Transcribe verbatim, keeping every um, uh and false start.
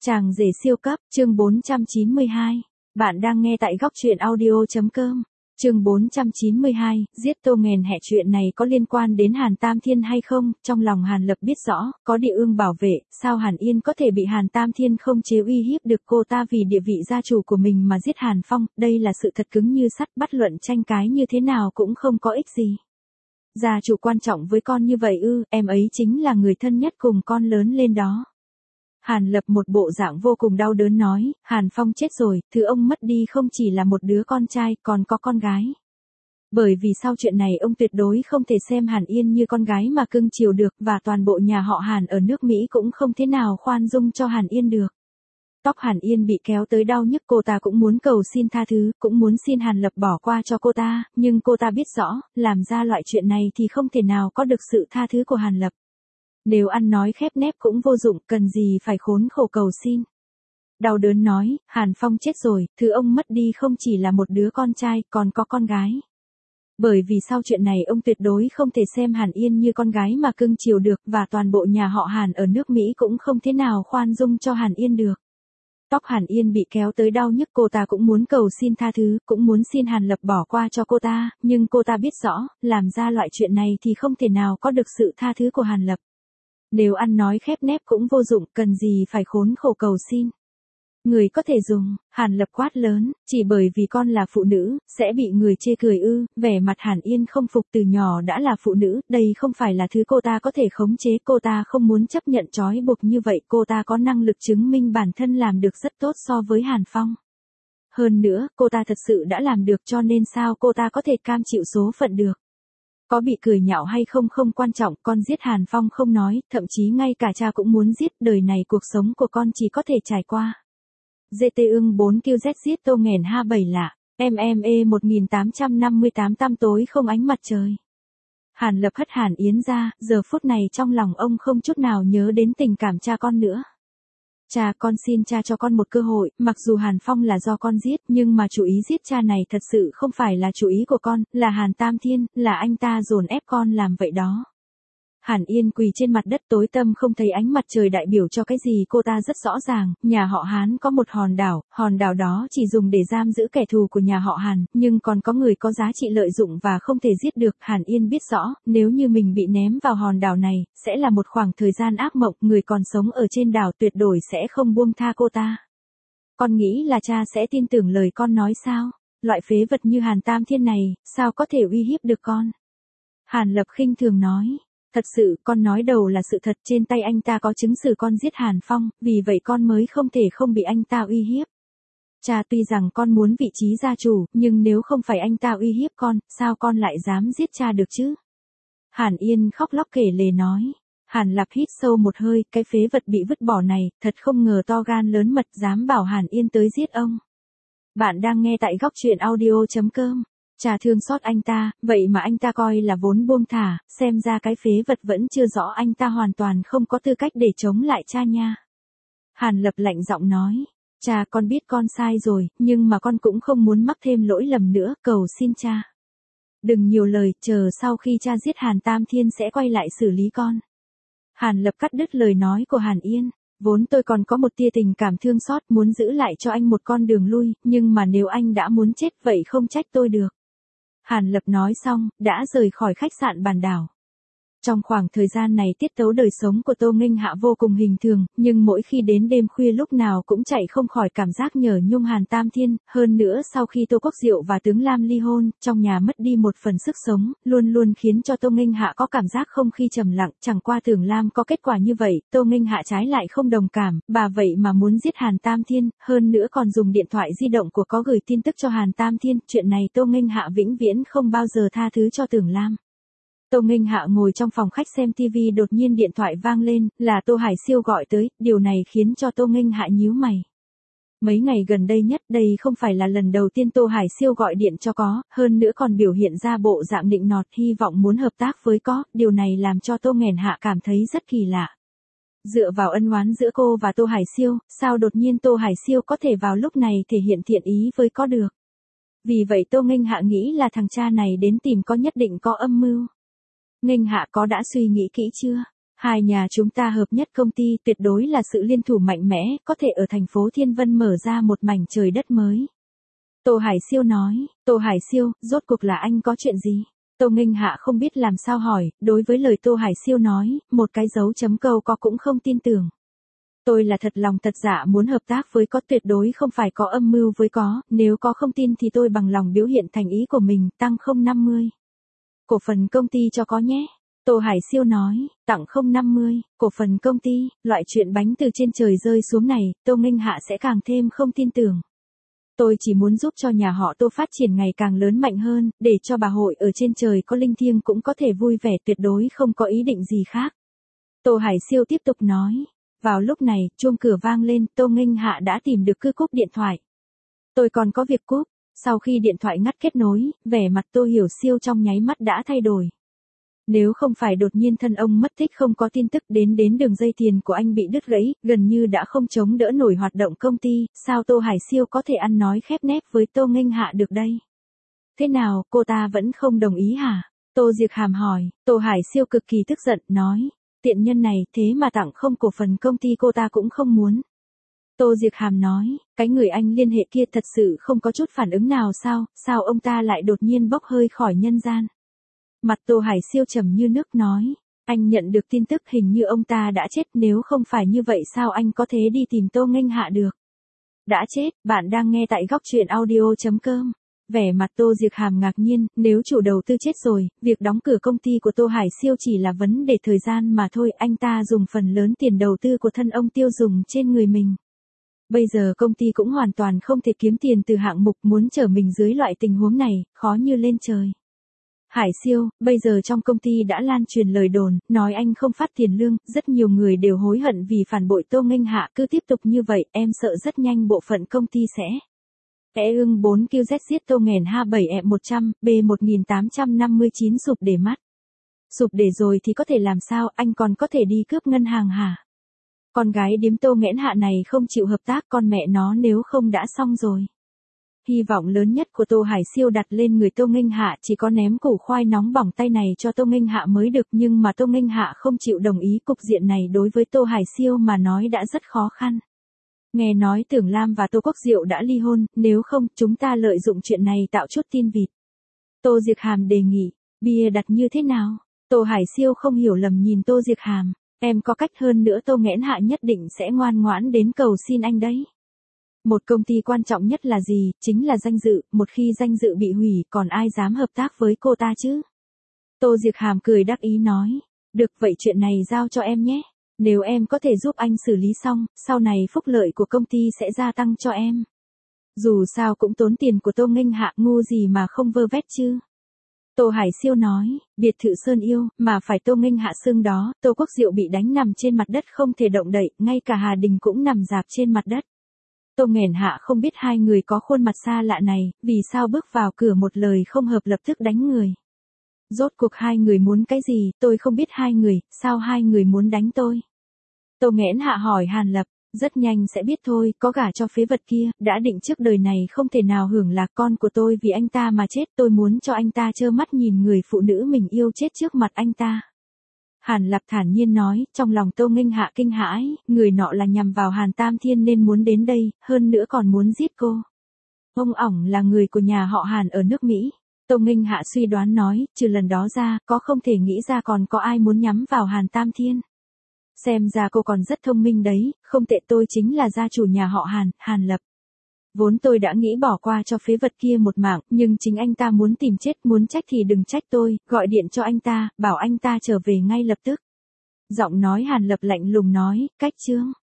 Chàng rể siêu cấp, chương bốn trăm chín mươi hai. Bạn đang nghe tại góc truyện audio.com. Chương bốn trăm chín mươi hai, giết Tô Nghèn hẹ chuyện này có liên quan đến Hàn Tam Thiên hay không? Trong lòng Hàn Lập biết rõ, có địa ương bảo vệ, sao Hàn Yên có thể bị Hàn Tam Thiên không chế uy hiếp được cô ta vì địa vị gia chủ của mình mà giết Hàn Phong, đây là sự thật cứng như sắt, bắt luận tranh cái như thế nào cũng không có ích gì. Gia chủ quan trọng với con như vậy ư, em ấy chính là người thân nhất cùng con lớn lên đó. Hàn Lập một bộ dạng vô cùng đau đớn nói, Hàn Phong chết rồi, thứ ông mất đi không chỉ là một đứa con trai, còn có con gái. Bởi vì sau chuyện này ông tuyệt đối không thể xem Hàn Yên như con gái mà cưng chiều được, và toàn bộ nhà họ Hàn ở nước Mỹ cũng không thế nào khoan dung cho Hàn Yên được. Tóc Hàn Yên bị kéo tới đau nhức, cô ta cũng muốn cầu xin tha thứ, cũng muốn xin Hàn Lập bỏ qua cho cô ta, nhưng cô ta biết rõ, làm ra loại chuyện này thì không thể nào có được sự tha thứ của Hàn Lập. Nếu ăn nói khép nép cũng vô dụng, cần gì phải khốn khổ cầu xin. Đau đớn nói, Hàn Phong chết rồi, thứ ông mất đi không chỉ là một đứa con trai, còn có con gái. Bởi vì sau chuyện này ông tuyệt đối không thể xem Hàn Yên như con gái mà cưng chiều được, và toàn bộ nhà họ Hàn ở nước Mỹ cũng không thế nào khoan dung cho Hàn Yên được. Tóc Hàn Yên bị kéo tới đau nhức, cô ta cũng muốn cầu xin tha thứ, cũng muốn xin Hàn Lập bỏ qua cho cô ta, nhưng cô ta biết rõ, làm ra loại chuyện này thì không thể nào có được sự tha thứ của Hàn Lập. Nếu ăn nói khép nép cũng vô dụng, cần gì phải khốn khổ cầu xin. Người có thể dùng, Hàn Lập quát lớn, chỉ bởi vì con là phụ nữ, sẽ bị người chê cười ư, vẻ mặt Hàn Yên không phục, từ nhỏ đã là phụ nữ, đây không phải là thứ cô ta có thể khống chế, cô ta không muốn chấp nhận trói buộc như vậy, cô ta có năng lực chứng minh bản thân làm được rất tốt so với Hàn Phong. Hơn nữa, cô ta thật sự đã làm được, cho nên sao cô ta có thể cam chịu số phận được. Có bị cười nhạo hay không không quan trọng, con giết Hàn Phong không nói, thậm chí ngay cả cha cũng muốn giết, đời này cuộc sống của con chỉ có thể trải qua. giê tê ưng bốn kiu dét giết Tô Nghèn ha bảy lạ, em em e một nghìn tám trăm năm mươi tám tăm tối không ánh mặt trời. Hàn Lập hất Hàn Yến ra, giờ phút này trong lòng ông không chút nào nhớ đến tình cảm cha con nữa. Cha, con xin cha cho con một cơ hội, mặc dù Hàn Phong là do con giết, nhưng mà chủ ý giết cha này thật sự không phải là chủ ý của con, là Hàn Tam Thiên, là anh ta dồn ép con làm vậy đó. Hàn Yên quỳ trên mặt đất tối tăm không thấy ánh mặt trời đại biểu cho cái gì cô ta rất rõ ràng, nhà họ Hán có một hòn đảo, hòn đảo đó chỉ dùng để giam giữ kẻ thù của nhà họ Hàn, nhưng còn có người có giá trị lợi dụng và không thể giết được. Hàn Yên biết rõ, nếu như mình bị ném vào hòn đảo này, sẽ là một khoảng thời gian ác mộng, người còn sống ở trên đảo tuyệt đối sẽ không buông tha cô ta. Con nghĩ là cha sẽ tin tưởng lời con nói sao? Loại phế vật như Hàn Tam Thiên này, sao có thể uy hiếp được con? Hàn Lập khinh thường nói. Thật sự, con nói đầu là sự thật, trên tay anh ta có chứng xử con giết Hàn Phong, vì vậy con mới không thể không bị anh ta uy hiếp. Cha, tuy rằng con muốn vị trí gia chủ, nhưng nếu không phải anh ta uy hiếp con, sao con lại dám giết cha được chứ? Hàn Yên khóc lóc kể lể nói. Hàn Lập hít sâu một hơi, cái phế vật bị vứt bỏ này, thật không ngờ to gan lớn mật dám bảo Hàn Yên tới giết ông. Bạn đang nghe tại góc truyện audio.com. Cha thương xót anh ta, vậy mà anh ta coi là vốn buông thả, xem ra cái phế vật vẫn chưa rõ anh ta hoàn toàn không có tư cách để chống lại cha nha. Hàn Lập lạnh giọng nói, cha, con biết con sai rồi, nhưng mà con cũng không muốn mắc thêm lỗi lầm nữa, cầu xin cha. Đừng nhiều lời, chờ sau khi cha giết Hàn Tam Thiên sẽ quay lại xử lý con. Hàn Lập cắt đứt lời nói của Hàn Yên. Vốn tôi còn có một tia tình cảm thương xót, muốn giữ lại cho anh một con đường lui, nhưng mà nếu anh đã muốn chết vậy không trách tôi được. Hàn Lập nói xong, đã rời khỏi khách sạn Bản Đảo. Trong khoảng thời gian này tiết tấu đời sống của Tô Nghênh Hạ vô cùng hình thường, nhưng mỗi khi đến đêm khuya lúc nào cũng chạy không khỏi cảm giác nhớ nhung Hàn Tam Thiên, hơn nữa sau khi Tô Quốc Diệu và Tướng Lam ly hôn, trong nhà mất đi một phần sức sống, luôn luôn khiến cho Tô Nghênh Hạ có cảm giác không khí trầm lặng, chẳng qua Tưởng Lam có kết quả như vậy, Tô Nghênh Hạ trái lại không đồng cảm, bà vậy mà muốn giết Hàn Tam Thiên, hơn nữa còn dùng điện thoại di động của có gửi tin tức cho Hàn Tam Thiên, chuyện này Tô Nghênh Hạ vĩnh viễn không bao giờ tha thứ cho Tưởng Lam. Tô Nghênh Hạ ngồi trong phòng khách xem ti vi, đột nhiên điện thoại vang lên, là Tô Hải Siêu gọi tới, điều này khiến cho Tô Nghênh Hạ nhíu mày. Mấy ngày gần đây nhất, đây không phải là lần đầu tiên Tô Hải Siêu gọi điện cho có, hơn nữa còn biểu hiện ra bộ dạng nịnh nọt, hy vọng muốn hợp tác với có, điều này làm cho Tô Nghênh Hạ cảm thấy rất kỳ lạ. Dựa vào ân oán giữa cô và Tô Hải Siêu, sao đột nhiên Tô Hải Siêu có thể vào lúc này thể hiện thiện ý với có được? Vì vậy Tô Nghênh Hạ nghĩ là thằng cha này đến tìm có nhất định có âm mưu. Nghênh Hạ có đã suy nghĩ kỹ chưa? Hai nhà chúng ta hợp nhất công ty tuyệt đối là sự liên thủ mạnh mẽ, có thể ở thành phố Thiên Vân mở ra một mảnh trời đất mới. Tô Hải Siêu nói, Tô Hải Siêu, rốt cuộc là anh có chuyện gì? Tô Nghênh Hạ không biết làm sao hỏi, đối với lời Tô Hải Siêu nói, một cái dấu chấm câu có cũng không tin tưởng. Tôi là thật lòng thật dạ muốn hợp tác với có, tuyệt đối không phải có âm mưu với có, nếu có không tin thì tôi bằng lòng biểu hiện thành ý của mình, tăng không năm mươi. Cổ phần công ty cho có nhé. Tô Hải Siêu nói, tặng không năm mươi, cổ phần công ty, loại chuyện bánh từ trên trời rơi xuống này, Tô Nghênh Hạ sẽ càng thêm không tin tưởng. Tôi chỉ muốn giúp cho nhà họ Tô phát triển ngày càng lớn mạnh hơn, để cho bà hội ở trên trời có linh thiêng cũng có thể vui vẻ, tuyệt đối không có ý định gì khác. Tô Hải Siêu tiếp tục nói. Vào lúc này, chuông cửa vang lên, Tô Nghênh Hạ đã tìm được cưa cúp điện thoại. Tôi còn có việc cúp. Sau khi điện thoại ngắt kết nối, vẻ mặt Tô Hiểu Siêu trong nháy mắt đã thay đổi. Nếu không phải đột nhiên thân ông mất tích không có tin tức đến đến đường dây tiền của anh bị đứt gãy, gần như đã không chống đỡ nổi hoạt động công ty, sao Tô Hải Siêu có thể ăn nói khép nép với Tô Nghênh Hạ được đây? Thế nào, cô ta vẫn không đồng ý hả? Tô Diệc Hàm hỏi. Tô Hải Siêu cực kỳ tức giận, nói. Tiện nhân này, thế mà tặng không cổ phần công ty cô ta cũng không muốn. Tô Diệc Hàm nói, cái người anh liên hệ kia thật sự không có chút phản ứng nào sao, sao ông ta lại đột nhiên bốc hơi khỏi nhân gian. Mặt Tô Hải Siêu trầm như nước nói, anh nhận được tin tức hình như ông ta đã chết, nếu không phải như vậy sao anh có thể đi tìm Tô Nghênh Hạ được. Đã chết, bạn đang nghe tại góc truyện audio chấm com. Vẻ mặt Tô Diệc Hàm ngạc nhiên, nếu chủ đầu tư chết rồi, việc đóng cửa công ty của Tô Hải Siêu chỉ là vấn đề thời gian mà thôi, anh ta dùng phần lớn tiền đầu tư của thân ông tiêu dùng trên người mình. Bây giờ công ty cũng hoàn toàn không thể kiếm tiền từ hạng mục, muốn trở mình dưới loại tình huống này, khó như lên trời. Hải Siêu, bây giờ trong công ty đã lan truyền lời đồn, nói anh không phát tiền lương, rất nhiều người đều hối hận vì phản bội Tô Nghênh Hạ, cứ tiếp tục như vậy, em sợ rất nhanh bộ phận công ty sẽ... E ưng bốn Q Z giết Tô nghèn H bảy E một trăm, B một nghìn tám trăm năm mươi chín sụp để mắt. Sụp để rồi thì có thể làm sao, anh còn có thể đi cướp ngân hàng hả? Con gái điếm Tô nghẽn Hạ này không chịu hợp tác, con mẹ nó nếu không đã xong rồi. Hy vọng lớn nhất của Tô Hải Siêu đặt lên người Tô Nghênh Hạ chỉ có ném củ khoai nóng bỏng tay này cho Tô Nghênh Hạ mới được, nhưng mà Tô Nghênh Hạ không chịu đồng ý, cục diện này đối với Tô Hải Siêu mà nói đã rất khó khăn. Nghe nói Tưởng Lam và Tô Quốc Diệu đã ly hôn, nếu không, chúng ta lợi dụng chuyện này tạo chút tin vịt. Tô Diệc Hàm đề nghị, bia đặt như thế nào? Tô Hải Siêu không hiểu lầm nhìn Tô Diệc Hàm, em có cách hơn nữa Tô nghẽn Hạ nhất định sẽ ngoan ngoãn đến cầu xin anh đấy. Một công ty quan trọng nhất là gì, chính là danh dự, một khi danh dự bị hủy, còn ai dám hợp tác với cô ta chứ? Tô Diệc Hàm cười đắc ý nói, được vậy chuyện này giao cho em nhé. Nếu em có thể giúp anh xử lý xong, sau này phúc lợi của công ty sẽ gia tăng cho em. Dù sao cũng tốn tiền của Tô Nghênh Hạ, ngu gì mà không vơ vét chứ. Tô Hải Siêu nói, biệt thự Sơn Yêu, mà phải Tô Nghênh Hạ xương đó, Tô Quốc Diệu bị đánh nằm trên mặt đất không thể động đậy, ngay cả Hà Đình cũng nằm rạp trên mặt đất. Tô nghèn Hạ không biết hai người có khuôn mặt xa lạ này, vì sao bước vào cửa một lời không hợp lập tức đánh người. Rốt cuộc hai người muốn cái gì, tôi không biết hai người, sao hai người muốn đánh tôi? Tô nghẽn Hạ hỏi Hàn Lập, rất nhanh sẽ biết thôi, có gả cho phế vật kia, đã định trước đời này không thể nào hưởng lạc, con của tôi vì anh ta mà chết, tôi muốn cho anh ta trơ mắt nhìn người phụ nữ mình yêu chết trước mặt anh ta. Hàn Lập thản nhiên nói, trong lòng Tô Nghênh Hạ kinh hãi, người nọ là nhằm vào Hàn Tam Thiên nên muốn đến đây, hơn nữa còn muốn giết cô. Ông ổng là người của nhà họ Hàn ở nước Mỹ. Tô Nghênh Hạ suy đoán nói, trừ lần đó ra, có không thể nghĩ ra còn có ai muốn nhắm vào Hàn Tam Thiên. Xem ra cô còn rất thông minh đấy, không tệ, tôi chính là gia chủ nhà họ Hàn, Hàn Lập. Vốn tôi đã nghĩ bỏ qua cho phế vật kia một mạng, nhưng chính anh ta muốn tìm chết, muốn trách thì đừng trách tôi, gọi điện cho anh ta, bảo anh ta trở về ngay lập tức. Giọng nói Hàn Lập lạnh lùng nói, cách chương.